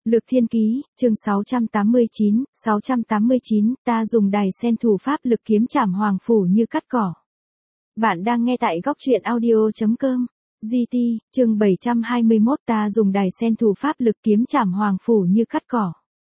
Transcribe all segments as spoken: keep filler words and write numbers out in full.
Lược Thiên Ký, chương sáu trăm tám mươi chín, sáu trăm tám mươi chín, ta dùng đài sen thủ pháp lực kiếm trảm hoàng phủ như cắt cỏ. Bạn đang nghe tại góc truyện audio chấm com. giê tê, chương bảy trăm hai mươi mốt, ta dùng đài sen thủ pháp lực kiếm trảm hoàng phủ như cắt cỏ.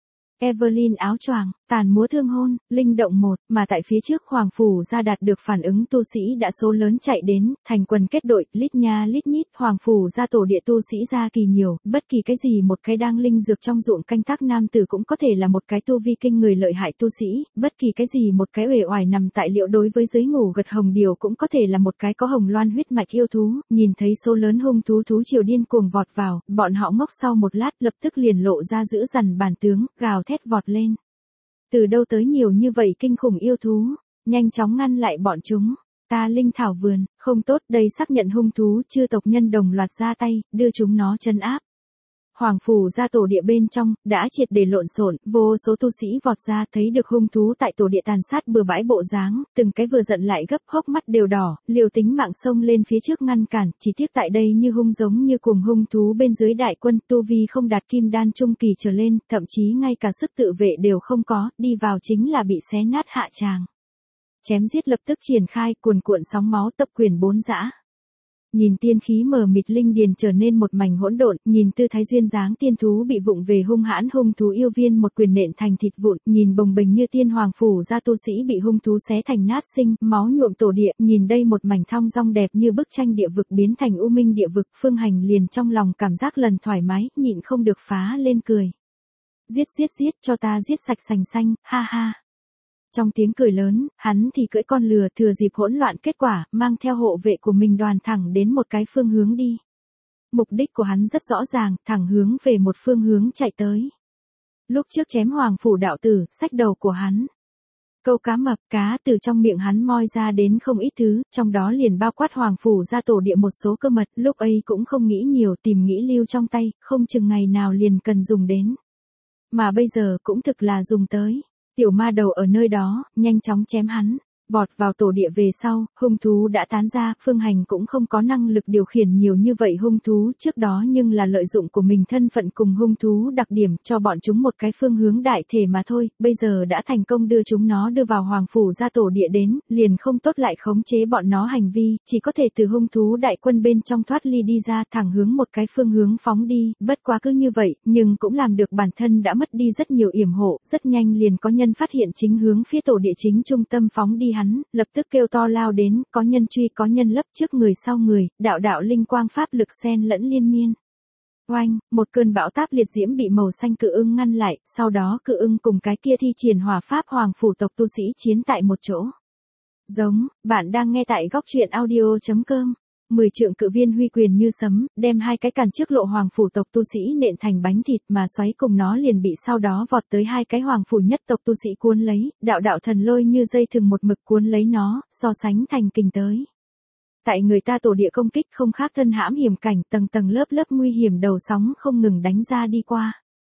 Evelyn áo choàng, tàn múa thương hôn, linh động một, mà tại phía trước hoàng phủ ra đạt được phản ứng tu sĩ đã số lớn chạy đến, thành quần kết đội, lít nha lít nhít, hoàng phủ ra tổ địa tu sĩ ra kỳ nhiều, bất kỳ cái gì một cái đang linh dược trong ruộng canh tác nam tử cũng có thể là một cái tu vi kinh người lợi hại tu sĩ, bất kỳ cái gì một cái uể oải nằm tại liệu đối với dưới ngủ gật hồng điều cũng có thể là một cái có hồng loan huyết mạch yêu thú, nhìn thấy số lớn hung thú thú triều điên cuồng vọt vào, bọn họ ngốc sau một lát lập tức liền lộ ra dữ dằn bản tướng, gào thét vọt lên. Từ đâu tới nhiều như vậy kinh khủng yêu thú, nhanh chóng ngăn lại bọn chúng. Ta linh thảo vườn, không tốt, đây xác nhận hung thú, chư tộc nhân đồng loạt ra tay, đưa chúng nó trấn áp. Hoàng phủ ra tổ địa bên trong, đã triệt để lộn xộn, vô số tu sĩ vọt ra thấy được hung thú tại tổ địa tàn sát bừa bãi bộ dáng, từng cái vừa giận lại gấp hốc mắt đều đỏ, liều tính mạng xông lên phía trước ngăn cản, chỉ tiếc tại đây như hung giống như cùng hung thú bên dưới đại quân tu vi không đạt kim đan trung kỳ trở lên, thậm chí ngay cả sức tự vệ đều không có, đi vào chính là bị xé nát hạ tràng. Chém giết lập tức triển khai, cuồn cuộn sóng máu tập quyền bốn dã. Nhìn tiên khí mờ mịt linh điền trở nên một mảnh hỗn độn, nhìn tư thái duyên dáng tiên thú bị vụng về hung hãn hung thú yêu viên một quyền nện thành thịt vụn, nhìn bồng bềnh như tiên hoàng phủ ra tu sĩ bị hung thú xé thành nát sinh, máu nhuộm tổ địa, nhìn đây một mảnh thong dong đẹp như bức tranh địa vực biến thành u minh địa vực, Phương Hành liền trong lòng cảm giác lần thoải mái, nhịn không được phá lên cười. Giết giết giết cho ta giết sạch sành xanh, ha ha. Trong tiếng cười lớn, hắn thì cưỡi con lừa thừa dịp hỗn loạn kết quả, mang theo hộ vệ của mình đoàn thẳng đến một cái phương hướng đi. Mục đích của hắn rất rõ ràng, thẳng hướng về một phương hướng chạy tới. Lúc trước chém hoàng phủ đạo tử, xách đầu của hắn. Câu cá mập, cá từ trong miệng hắn moi ra đến không ít thứ, trong đó liền bao quát hoàng phủ ra tổ địa một số cơ mật, lúc ấy cũng không nghĩ nhiều tìm nghĩ lưu trong tay, không chừng ngày nào liền cần dùng đến. Mà bây giờ cũng thực là dùng tới. Tiểu ma đầu ở nơi đó, nhanh chóng chém hắn, vọt vào tổ địa về sau, hung thú đã tán ra, Phương Hành cũng không có năng lực điều khiển nhiều như vậy hung thú trước đó nhưng là lợi dụng của mình thân phận cùng hung thú đặc điểm cho bọn chúng một cái phương hướng đại thể mà thôi, bây giờ đã thành công đưa chúng nó đưa vào hoàng phủ ra tổ địa đến, liền không tốt lại khống chế bọn nó hành vi, chỉ có thể từ hung thú đại quân bên trong thoát ly đi ra thẳng hướng một cái phương hướng phóng đi, bất quá cứ như vậy, nhưng cũng làm được bản thân đã mất đi rất nhiều yểm hộ, rất nhanh liền có nhân phát hiện chính hướng phía tổ địa chính trung tâm phóng đi hắn, lập tức kêu to lao đến, có nhân truy có nhân lấp trước người sau người, đạo đạo linh quang pháp lực xen lẫn liên miên. Oanh, một cơn bão táp liệt diễm bị màu xanh cự ưng ngăn lại, sau đó cự ưng cùng cái kia thi triển hỏa pháp hoàng phủ tộc tu sĩ chiến tại một chỗ. Giống, bạn đang nghe tại góc truyện audio chấm com. Mười trượng cự viên huy quyền như sấm, đem hai cái cản trước lộ hoàng phủ tộc tu sĩ nện thành bánh thịt mà xoáy cùng nó liền bị sau đó vọt tới hai cái hoàng phủ nhất tộc tu sĩ cuốn lấy, đạo đạo thần lôi như dây thừng một mực cuốn lấy nó, so sánh thành kình tới. Tại người ta tổ địa công kích không khác thân hãm hiểm cảnh, tầng tầng lớp lớp nguy hiểm đầu sóng không ngừng đánh ra đi qua.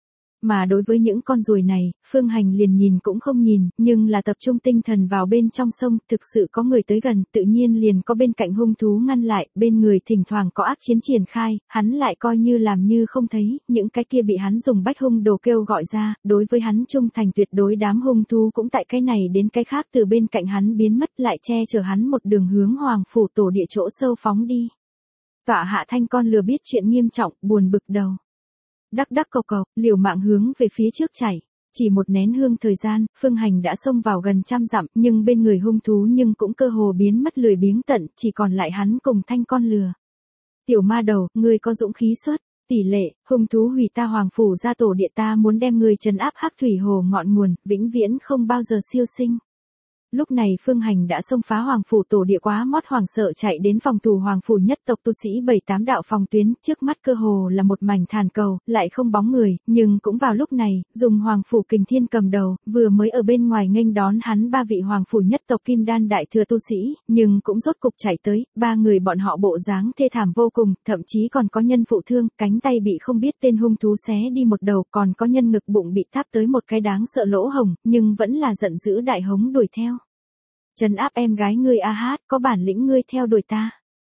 Mà đối với những con ruồi này, Phương Hành liền nhìn cũng không nhìn, nhưng là tập trung tinh thần vào bên trong sông, thực sự có người tới gần, tự nhiên liền có bên cạnh hung thú ngăn lại, bên người thỉnh thoảng có ác chiến triển khai, hắn lại coi như làm như không thấy, những cái kia bị hắn dùng bách hung đồ kêu gọi ra, đối với hắn trung thành tuyệt đối đám hung thú cũng tại cái này đến cái khác từ bên cạnh hắn biến mất lại che chở hắn một đường hướng hoàng phủ tổ địa chỗ sâu phóng đi. Tọa hạ thanh con lừa biết chuyện nghiêm trọng, buồn bực đầu. Đắc đắc cộc cộc, liều mạng hướng về phía trước chảy. Chỉ một nén hương thời gian, Phương Hành đã xông vào gần trăm dặm, nhưng bên người hung thú nhưng cũng cơ hồ biến mất lười biếng tận, chỉ còn lại hắn cùng thanh con lừa. Tiểu ma đầu, ngươi có dũng khí xuất, tỷ lệ, hung thú hủy ta hoàng phủ ra tổ địa ta muốn đem ngươi trấn áp hắc thủy hồ ngọn nguồn, vĩnh viễn không bao giờ siêu sinh. Lúc này Phương Hành đã xông phá hoàng phủ tổ địa quá mót hoàng sợ chạy đến phòng thủ hoàng phủ nhất tộc tu sĩ bảy tám đạo phòng tuyến, trước mắt cơ hồ là một mảnh thàn cầu, lại không bóng người, nhưng cũng vào lúc này, dùng hoàng phủ kình thiên cầm đầu, vừa mới ở bên ngoài nghênh đón hắn ba vị hoàng phủ nhất tộc kim đan đại thừa tu sĩ, nhưng cũng rốt cục chạy tới, ba người bọn họ bộ dáng thê thảm vô cùng, thậm chí còn có nhân phụ thương, cánh tay bị không biết tên hung thú xé đi một đầu, còn có nhân ngực bụng bị tháp tới một cái đáng sợ lỗ hồng, nhưng vẫn là giận dữ đại hống đuổi theo. Trấn áp em gái ngươi a hát, có bản lĩnh ngươi theo đuổi ta.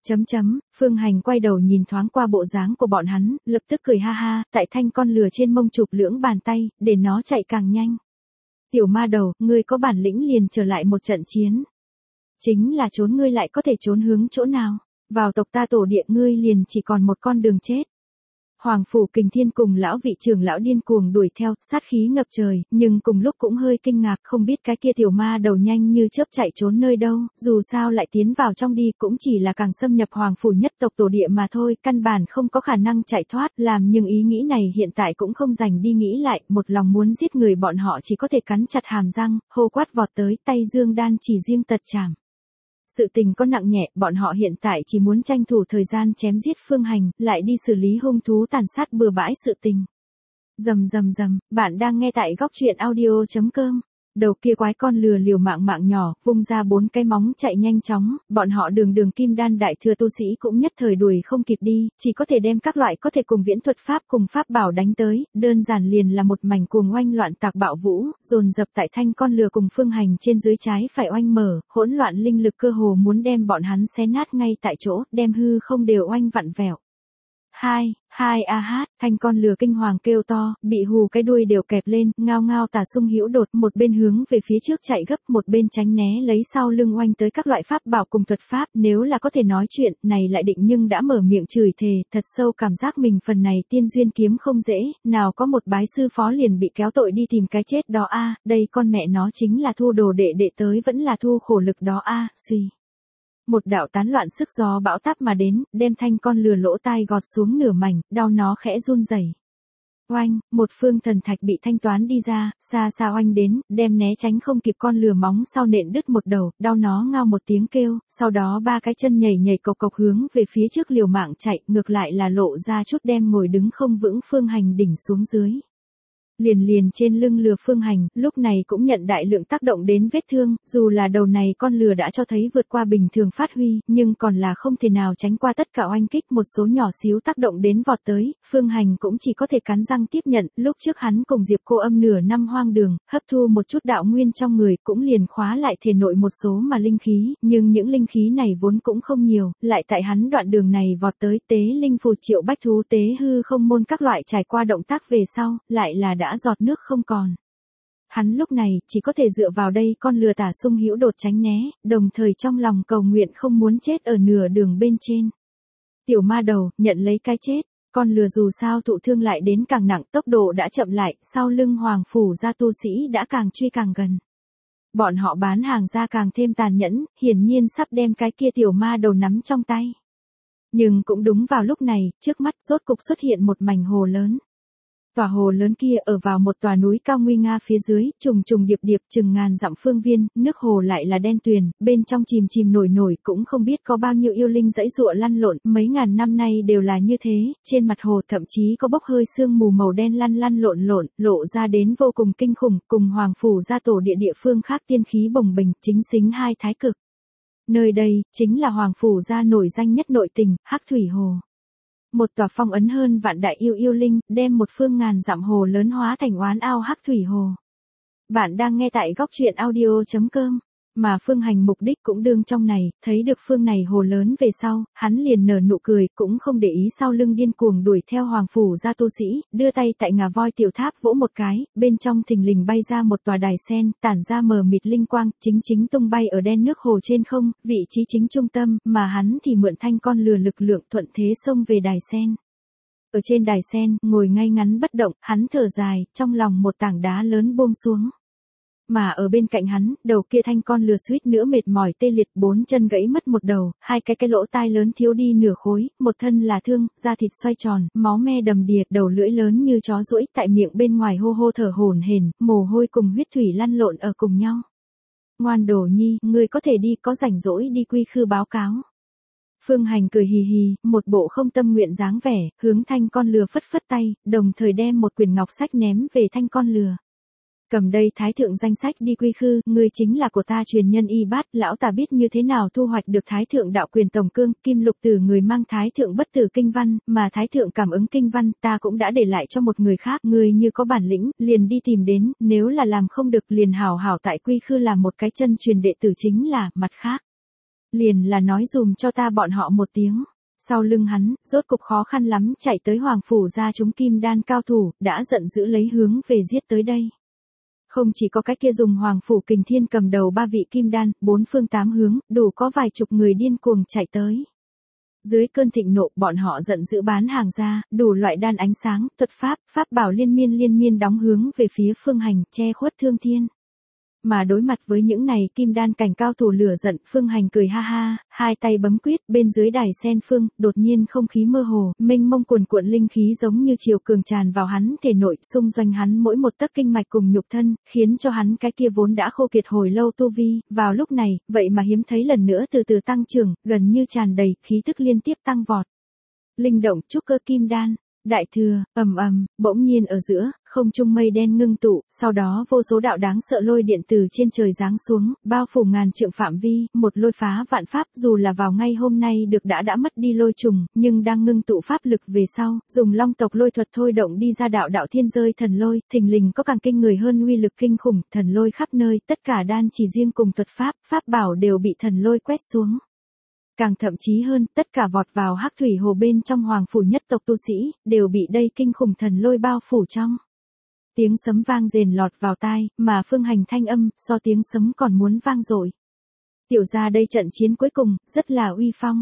Chấm chấm, Phương Hành quay đầu nhìn thoáng qua bộ dáng của bọn hắn, lập tức cười ha ha, tại thanh con lừa trên mông chụp lưỡng bàn tay, để nó chạy càng nhanh. Tiểu ma đầu, ngươi có bản lĩnh liền trở lại một trận chiến. Chính là trốn ngươi lại có thể trốn hướng chỗ nào, vào tộc ta tổ địa ngươi liền chỉ còn một con đường chết. Hoàng Phủ Kình Thiên cùng lão vị trưởng lão điên cuồng đuổi theo, sát khí ngập trời, nhưng cùng lúc cũng hơi kinh ngạc không biết cái kia tiểu ma đầu nhanh như chớp chạy trốn nơi đâu, dù sao lại tiến vào trong đi cũng chỉ là càng xâm nhập Hoàng Phủ nhất tộc tổ địa mà thôi, căn bản không có khả năng chạy thoát, làm nhưng ý nghĩ này hiện tại cũng không dành đi nghĩ lại, một lòng muốn giết người bọn họ chỉ có thể cắn chặt hàm răng, hô quát vọt tới, tay dương đan chỉ riêng tật chảm. Sự tình có nặng nhẹ, bọn họ hiện tại chỉ muốn tranh thủ thời gian chém giết Phương Hành, lại đi xử lý hung thú tàn sát bừa bãi sự tình. Rầm rầm rầm, bạn đang nghe tại góc truyện audio chấm com. Đầu kia quái con lừa liều mạng mạng nhỏ, vung ra bốn cái móng chạy nhanh chóng, bọn họ đường đường kim đan đại thừa tu sĩ cũng nhất thời đuổi không kịp đi, chỉ có thể đem các loại có thể cùng viễn thuật pháp cùng pháp bảo đánh tới, đơn giản liền là một mảnh cuồng oanh loạn tạc bạo vũ, dồn dập tại thanh con lừa cùng Phương Hành trên dưới trái phải oanh mở, hỗn loạn linh lực cơ hồ muốn đem bọn hắn xé nát ngay tại chỗ, đem hư không đều oanh vặn vẹo. Hai, hai a hát, thanh con lừa kinh hoàng kêu to, bị hù cái đuôi đều kẹp lên, ngao ngao tà sung hữu đột, một bên hướng về phía trước chạy gấp, một bên tránh né lấy sau lưng oanh tới các loại pháp bảo cùng thuật pháp, nếu là có thể nói chuyện, này lại định nhưng đã mở miệng chửi thề, thật sâu cảm giác mình phần này tiên duyên kiếm không dễ, nào có một bái sư phó liền bị kéo tội đi tìm cái chết đó a, đây con mẹ nó chính là thu đồ đệ đệ tới vẫn là thu khổ lực đó a, suy. Một đạo tán loạn sức gió bão táp mà đến, đem thanh con lừa lỗ tai gọt xuống nửa mảnh, đau nó khẽ run rẩy. Oanh, một phương thần thạch bị thanh toán đi ra, xa xa oanh đến, đem né tránh không kịp con lừa móng sau nện đứt một đầu, đau nó ngao một tiếng kêu, sau đó ba cái chân nhảy nhảy cộc cộc hướng về phía trước liều mạng chạy, ngược lại là lộ ra chút đem ngồi đứng không vững Phương Hành đỉnh xuống dưới. Liền liền trên lưng lừa Phương Hành, lúc này cũng nhận đại lượng tác động đến vết thương, dù là đầu này con lừa đã cho thấy vượt qua bình thường phát huy, nhưng còn là không thể nào tránh qua tất cả oanh kích, một số nhỏ xíu tác động đến vọt tới, Phương Hành cũng chỉ có thể cắn răng tiếp nhận, lúc trước hắn cùng Diệp Cô Âm nửa năm hoang đường, hấp thu một chút đạo nguyên trong người, cũng liền khóa lại thể nội một số mà linh khí, nhưng những linh khí này vốn cũng không nhiều, lại tại hắn đoạn đường này vọt tới tế linh phù triệu bách thú tế hư không môn các loại trải qua động tác về sau, lại là đã đã giọt nước không còn. Hắn lúc này chỉ có thể dựa vào đây con lừa tả sung hữu đột tránh né, đồng thời trong lòng cầu nguyện không muốn chết ở nửa đường bên trên. Tiểu ma đầu, nhận lấy cái chết, con lừa dù sao thụ thương lại đến càng nặng, tốc độ đã chậm lại, sau lưng Hoàng Phủ gia tu sĩ đã càng truy càng gần. Bọn họ bán hàng ra càng thêm tàn nhẫn, hiển nhiên sắp đem cái kia tiểu ma đầu nắm trong tay. Nhưng cũng đúng vào lúc này, trước mắt rốt cục xuất hiện một mảnh hồ lớn. Tòa hồ lớn kia ở vào một tòa núi cao nguy nga phía dưới, trùng trùng điệp điệp chừng ngàn dặm phương viên, nước hồ lại là đen tuyền, bên trong chìm chìm nổi nổi cũng không biết có bao nhiêu yêu linh dãy dụa lăn lộn, mấy ngàn năm nay đều là như thế, trên mặt hồ thậm chí có bốc hơi sương mù màu đen lăn lăn lộn lộn, lộ ra đến vô cùng kinh khủng, cùng Hoàng Phủ gia tổ địa địa phương khác tiên khí bồng bềnh, chính xính hai thái cực. Nơi đây, chính là Hoàng Phủ gia nổi danh nhất nội tình, Hắc Thủy Hồ. Một tòa phong ấn hơn vạn đại yêu yêu linh, đem một phương ngàn dặm hồ lớn hóa thành oán ao Hắc Thủy Hồ. Bạn đang nghe tại góc truyện audio chấm com. Mà Phương Hành mục đích cũng đương trong này, thấy được phương này hồ lớn về sau, hắn liền nở nụ cười, cũng không để ý sau lưng điên cuồng đuổi theo Hoàng Phủ gia tu sĩ, đưa tay tại ngà voi tiểu tháp vỗ một cái, bên trong thình lình bay ra một tòa đài sen, tản ra mờ mịt linh quang, chính chính tung bay ở đen nước hồ trên không, vị trí chính trung tâm, mà hắn thì mượn thanh con lừa lực lượng thuận thế xông về đài sen. Ở trên đài sen, ngồi ngay ngắn bất động, hắn thở dài, trong lòng một tảng đá lớn buông xuống. Mà ở bên cạnh hắn, đầu kia thanh con lừa suýt nữa mệt mỏi tê liệt, bốn chân gãy mất một đầu, hai cái cái lỗ tai lớn thiếu đi nửa khối, một thân là thương, da thịt xoay tròn, máu me đầm đìa, đầu lưỡi lớn như chó duỗi, tại miệng bên ngoài hô hô thở hổn hển, mồ hôi cùng huyết thủy lăn lộn ở cùng nhau. Ngoan đồ nhi, ngươi có thể đi, có rảnh rỗi đi quy khư báo cáo. Phương Hành cười hì hì, một bộ không tâm nguyện dáng vẻ, hướng thanh con lừa phất phất tay, đồng thời đem một quyển ngọc sách ném về thanh con lừa. Cầm đây thái thượng danh sách đi quy khư, ngươi chính là của ta truyền nhân y bát, lão ta biết như thế nào thu hoạch được thái thượng đạo quyền tổng cương, kim lục tử người mang thái thượng bất tử kinh văn, mà thái thượng cảm ứng kinh văn, ta cũng đã để lại cho một người khác, ngươi như có bản lĩnh, liền đi tìm đến, nếu là làm không được liền hảo hảo tại quy khư làm một cái chân truyền đệ tử chính là, mặt khác. liền là nói dùm cho ta bọn họ một tiếng. Sau lưng hắn, rốt cục khó khăn lắm chạy tới Hoàng Phủ ra chúng kim đan cao thủ, đã giận dữ lấy hướng về giết tới đây. Không chỉ có cái kia dùng Hoàng Phủ Kình Thiên cầm đầu ba vị kim đan, bốn phương tám hướng, đủ có vài chục người điên cuồng chạy tới. Dưới cơn thịnh nộ, bọn họ giận dữ bán hàng ra, đủ loại đan ánh sáng, thuật pháp, pháp bảo liên miên liên miên đóng hướng về phía Phương Hành, che khuất thương thiên. Mà đối mặt với những này kim đan cảnh cao thủ lửa giận, Phương Hành cười ha ha, hai tay bấm quyết, bên dưới đài sen phương, đột nhiên không khí mơ hồ, mênh mông cuồn cuộn linh khí giống như chiều cường tràn vào hắn thể nội, xung doanh hắn mỗi một tấc kinh mạch cùng nhục thân, khiến cho hắn cái kia vốn đã khô kiệt hồi lâu tu vi, vào lúc này, vậy mà hiếm thấy lần nữa từ từ tăng trưởng, gần như tràn đầy, khí tức liên tiếp tăng vọt. Linh động trúc cơ kim đan. Đại thừa, ầm ầm, bỗng nhiên ở giữa, không trung mây đen ngưng tụ, sau đó vô số đạo đáng sợ lôi điện từ trên trời giáng xuống, bao phủ ngàn trượng phạm vi, một lôi phá vạn pháp, dù là vào ngay hôm nay được đã đã mất đi lôi trùng, nhưng đang ngưng tụ pháp lực về sau, dùng long tộc lôi thuật thôi động đi ra đạo đạo thiên rơi thần lôi, thình lình có càng kinh người hơn uy lực kinh khủng, thần lôi khắp nơi, tất cả đan chỉ riêng cùng thuật pháp, pháp bảo đều bị thần lôi quét xuống. Càng thậm chí hơn, tất cả vọt vào hắc thủy hồ bên trong Hoàng Phủ nhất tộc tu sĩ, đều bị đây kinh khủng thần lôi bao phủ trong. Tiếng sấm vang rền lọt vào tai, mà Phương Hành thanh âm, so tiếng sấm còn muốn vang dội. Tiểu ra đây trận chiến cuối cùng, rất là uy phong.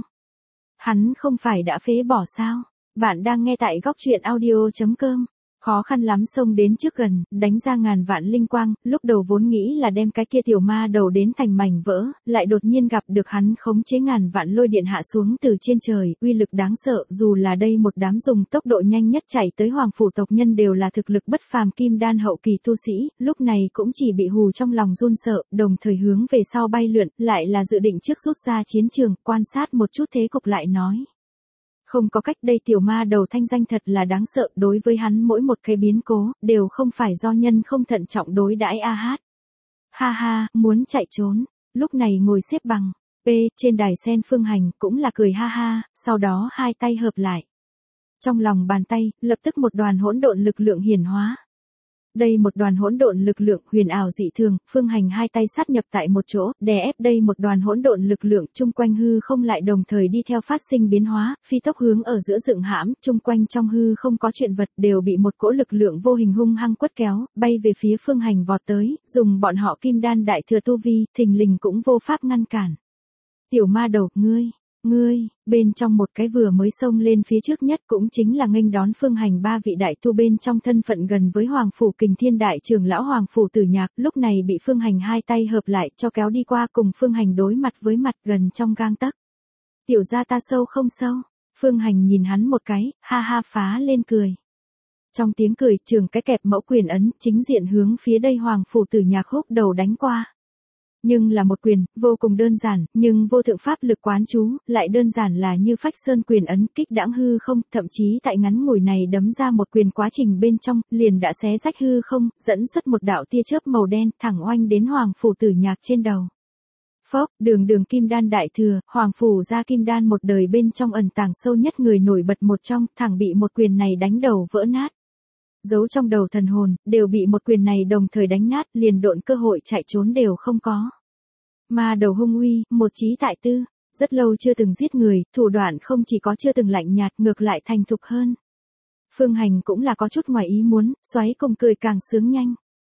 Hắn không phải đã phế bỏ sao? Bạn đang nghe tại góc truyện audio chấm com. Khó khăn lắm xông đến trước gần, đánh ra ngàn vạn linh quang, lúc đầu vốn nghĩ là đem cái kia tiểu ma đầu đến thành mảnh vỡ, lại đột nhiên gặp được hắn khống chế ngàn vạn lôi điện hạ xuống từ trên trời, uy lực đáng sợ, dù là đây một đám dùng tốc độ nhanh nhất chạy tới Hoàng Phủ tộc nhân đều là thực lực bất phàm kim đan hậu kỳ tu sĩ, lúc này cũng chỉ bị hù trong lòng run sợ, đồng thời hướng về sau bay lượn, lại là dự định trước rút ra chiến trường, quan sát một chút thế cục lại nói. Không có cách, đây tiểu ma đầu thanh danh thật là đáng sợ, đối với hắn mỗi một cái biến cố, đều không phải do nhân không thận trọng đối đãi a hát. Ha ha, muốn chạy trốn, lúc này ngồi xếp bằng, P, trên đài sen Phương Hành, cũng là cười ha ha, sau đó hai tay hợp lại. Trong lòng bàn tay, lập tức một đoàn hỗn độn lực lượng hiển hóa. Đây một đoàn hỗn độn lực lượng huyền ảo dị thường, Phương Hành hai tay sát nhập tại một chỗ, đè ép đây một đoàn hỗn độn lực lượng, chung quanh hư không lại đồng thời đi theo phát sinh biến hóa, phi tốc hướng ở giữa dựng hãm, chung quanh trong hư không có chuyện vật, đều bị một cỗ lực lượng vô hình hung hăng quất kéo, bay về phía Phương Hành vọt tới, dùng bọn họ kim đan đại thừa tu vi, thình lình cũng vô pháp ngăn cản. Tiểu ma đầu, ngươi, ngươi, bên trong một cái vừa mới xông lên phía trước nhất cũng chính là nghênh đón Phương Hành ba vị đại tu bên trong thân phận gần với Hoàng Phủ Kình Thiên đại trưởng lão Hoàng Phủ Tử Nhạc, lúc này bị Phương Hành hai tay hợp lại cho kéo đi qua cùng Phương Hành đối mặt với mặt gần trong gang tấc. Tiểu gia ta sâu không sâu, Phương Hành nhìn hắn một cái, ha ha phá lên cười. Trong tiếng cười, trường cái kẹp mẫu quyền ấn, chính diện hướng phía đây Hoàng Phủ Tử Nhạc húc đầu đánh qua. Nhưng là một quyền, vô cùng đơn giản, nhưng vô thượng pháp lực quán chú, lại đơn giản là như phách sơn quyền ấn kích đãng hư không, thậm chí tại ngắn ngủi này đấm ra một quyền quá trình bên trong, liền đã xé rách hư không, dẫn xuất một đạo tia chớp màu đen, thẳng oanh đến Hoàng Phủ Tử Nhạc trên đầu. Phốc, đường đường kim đan đại thừa, Hoàng Phủ ra kim đan một đời bên trong ẩn tàng sâu nhất người nổi bật một trong, thẳng bị một quyền này đánh đầu vỡ nát. Giấu trong đầu thần hồn, đều bị một quyền này đồng thời đánh nát, liền độn cơ hội chạy trốn đều không có. Ma đầu hung uy, một trí tại tư, rất lâu chưa từng giết người, thủ đoạn không chỉ có chưa từng lạnh nhạt, ngược lại thành thục hơn. Phương Hành cũng là có chút ngoài ý muốn, xoáy cùng cười càng sướng nhanh.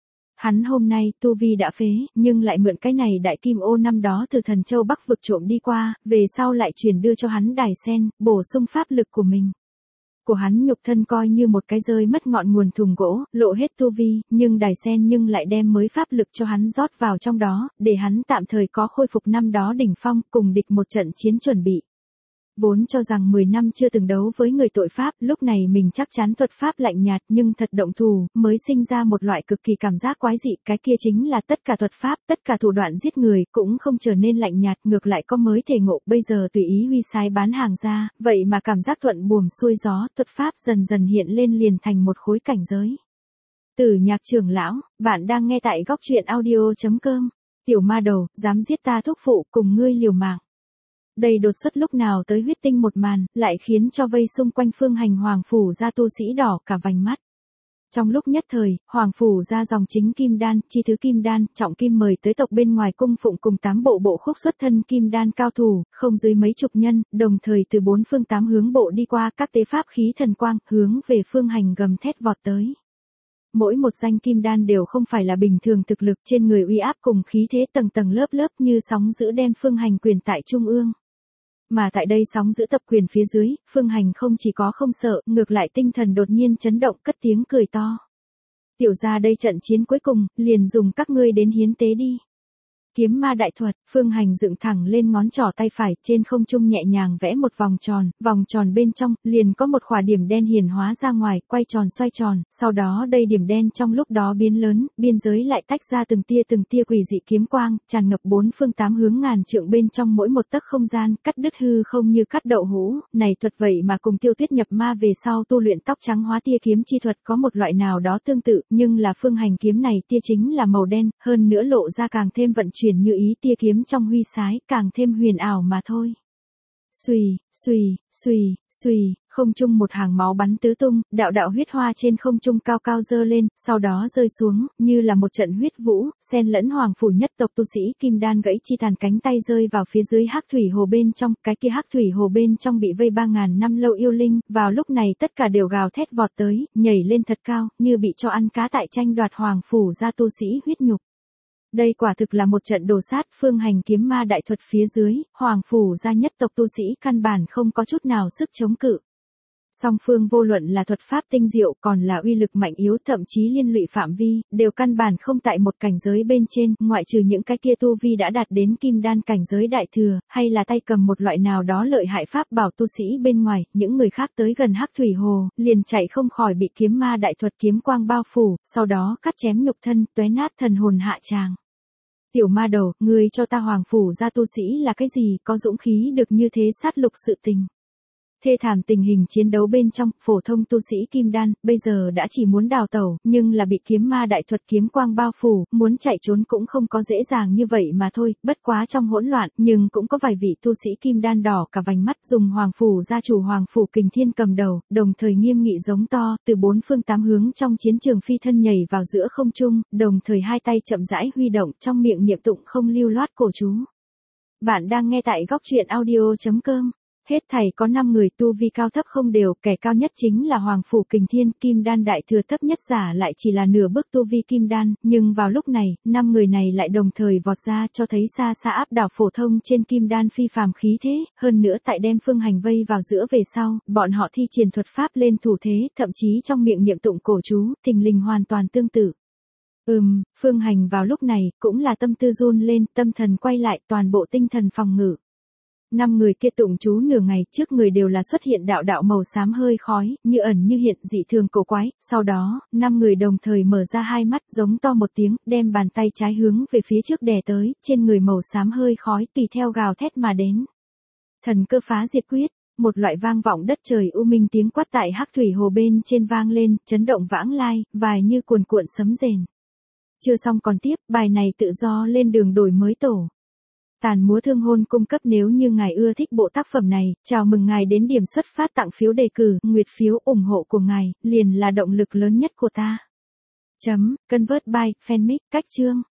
Hắn hôm nay tu vi đã phế, nhưng lại mượn cái này đại kim ô năm đó từ Thần Châu Bắc vực trộm đi qua, về sau lại truyền đưa cho hắn đài sen, bổ sung pháp lực của mình. Của hắn nhục thân coi như một cái rơi mất ngọn nguồn thùng gỗ, lộ hết tu vi, nhưng đài sen nhưng lại đem mới pháp lực cho hắn rót vào trong đó, để hắn tạm thời có khôi phục năm đó đỉnh phong, cùng địch một trận chiến chuẩn bị. Vốn cho rằng mười năm chưa từng đấu với người tội pháp, lúc này mình chắc chắn thuật pháp lạnh nhạt nhưng thật động thù, mới sinh ra một loại cực kỳ cảm giác quái dị, cái kia chính là tất cả thuật pháp, tất cả thủ đoạn giết người, cũng không trở nên lạnh nhạt, ngược lại có mới thể ngộ, bây giờ tùy ý huy sai bán hàng ra, vậy mà cảm giác thuận buồm xuôi gió, thuật pháp dần dần hiện lên liền thành một khối cảnh giới. Tử Nhạc trưởng lão, bạn đang nghe tại góc truyện audio chấm com, tiểu ma đầu, dám giết ta thúc phụ, cùng ngươi liều mạng. Đây đột xuất lúc nào tới huyết tinh một màn, lại khiến cho vây xung quanh Phương Hành Hoàng Phủ ra tu sĩ đỏ cả vành mắt. Trong lúc nhất thời, Hoàng phủ ra dòng chính kim đan, chi thứ kim đan, trọng kim mời tới tộc bên ngoài cung phụng cùng tám bộ bộ khúc xuất thân kim đan cao thủ, không dưới mấy chục nhân, đồng thời từ bốn phương tám hướng bộ đi qua các tế pháp khí thần quang, hướng về Phương Hành gầm thét vọt tới. Mỗi một danh kim đan đều không phải là bình thường thực lực, trên người uy áp cùng khí thế tầng tầng lớp lớp như sóng dữ đem Phương Hành quyền tại trung ương. Mà tại đây sóng giữ tập quyền phía dưới, Phương Hành không chỉ có không sợ, ngược lại tinh thần đột nhiên chấn động cất tiếng cười to. Tiểu ra đây trận chiến cuối cùng, liền dùng các ngươi đến hiến tế đi. Kiếm ma đại thuật, Phương Hành dựng thẳng lên ngón trỏ tay phải, trên không trung nhẹ nhàng vẽ một vòng tròn, vòng tròn bên trong, liền có một khỏa điểm đen hiển hóa ra ngoài, quay tròn xoay tròn, sau đó đây điểm đen trong lúc đó biến lớn, biên giới lại tách ra từng tia từng tia quỷ dị kiếm quang, tràn ngập bốn phương tám hướng ngàn trượng bên trong mỗi một tấc không gian, cắt đứt hư không như cắt đậu hũ, này thuật vậy mà cùng Tiêu Tuyết nhập ma về sau tu luyện tóc trắng hóa tia kiếm chi thuật có một loại nào đó tương tự, nhưng là Phương Hành kiếm này tia chính là màu đen, hơn nữa lộ ra càng thêm vận chuyển như ý tia kiếm trong huy sái, càng thêm huyền ảo mà thôi. Xùy, xùy, xùy, xùy, không trung một hàng máu bắn tứ tung, đạo đạo huyết hoa trên không trung cao cao dơ lên, sau đó rơi xuống, như là một trận huyết vũ, xen lẫn Hoàng phủ nhất tộc tu sĩ kim đan gãy chi tàn cánh tay rơi vào phía dưới hắc thủy hồ bên trong, cái kia hắc thủy hồ bên trong bị vây ba ngàn năm lâu yêu linh, vào lúc này tất cả đều gào thét vọt tới, nhảy lên thật cao, như bị cho ăn cá tại tranh đoạt Hoàng phủ ra tu sĩ huyết nhục. Đây quả thực là một trận đồ sát, Phương Hành kiếm ma đại thuật phía dưới, Hoàng phủ gia nhất tộc tu sĩ căn bản không có chút nào sức chống cự. Song phương vô luận là thuật pháp tinh diệu còn là uy lực mạnh yếu thậm chí liên lụy phạm vi, đều căn bản không tại một cảnh giới bên trên, ngoại trừ những cái kia tu vi đã đạt đến kim đan cảnh giới đại thừa, hay là tay cầm một loại nào đó lợi hại pháp bảo tu sĩ bên ngoài, những người khác tới gần hắc thủy hồ, liền chạy không khỏi bị kiếm ma đại thuật kiếm quang bao phủ, sau đó cắt chém nhục thân, tóe nát thần hồn hạ tràng. Tiểu ma đầu, ngươi cho ta Hoàng phủ ra tu sĩ là cái gì, có dũng khí được như thế sát lục sự tình. Thê thảm tình hình chiến đấu bên trong, phổ thông tu sĩ kim đan, bây giờ đã chỉ muốn đào tẩu, nhưng là bị kiếm ma đại thuật kiếm quang bao phủ, muốn chạy trốn cũng không có dễ dàng như vậy mà thôi, bất quá trong hỗn loạn, nhưng cũng có vài vị tu sĩ kim đan đỏ cả vành mắt dùng Hoàng phủ gia chủ Hoàng phủ Kình Thiên cầm đầu, đồng thời nghiêm nghị giống to, từ bốn phương tám hướng trong chiến trường phi thân nhảy vào giữa không trung, đồng thời hai tay chậm rãi huy động trong miệng niệm tụng không lưu loát cổ chú. Bạn đang nghe tại góc truyện audio chấm com. Hết thảy có năm người tu vi cao thấp không đều, kẻ cao nhất chính là Hoàng phủ Kình Thiên, kim đan đại thừa thấp nhất giả lại chỉ là nửa bước tu vi kim đan, nhưng vào lúc này, năm người này lại đồng thời vọt ra cho thấy xa xa áp đảo phổ thông trên kim đan phi phàm khí thế, hơn nữa tại đem Phương Hành vây vào giữa về sau, bọn họ thi triển thuật pháp lên thủ thế, thậm chí trong miệng niệm tụng cổ chú, thình lình hoàn toàn tương tự. Ừm, Phương Hành vào lúc này, cũng là tâm tư run lên, tâm thần quay lại, toàn bộ tinh thần phòng ngự. Năm người kia tụng chú nửa ngày, trước người đều là xuất hiện đạo đạo màu xám hơi khói, như ẩn như hiện dị thường cổ quái, sau đó, năm người đồng thời mở ra hai mắt giống to một tiếng, đem bàn tay trái hướng về phía trước đè tới, trên người màu xám hơi khói tùy theo gào thét mà đến. Thần cơ phá diệt quyết, một loại vang vọng đất trời u minh tiếng quát tại hắc thủy hồ bên trên vang lên, chấn động vãng lai, vài như cuồn cuộn sấm rền. Chưa xong còn tiếp, bài này tự do lên đường đổi mới tổ. Tàn múa thương hôn cung cấp nếu như ngài ưa thích bộ tác phẩm này, chào mừng ngài đến điểm xuất phát tặng phiếu đề cử, nguyệt phiếu ủng hộ của ngài, liền là động lực lớn nhất của ta. Chấm, Convert by, Fanmic, cách chương.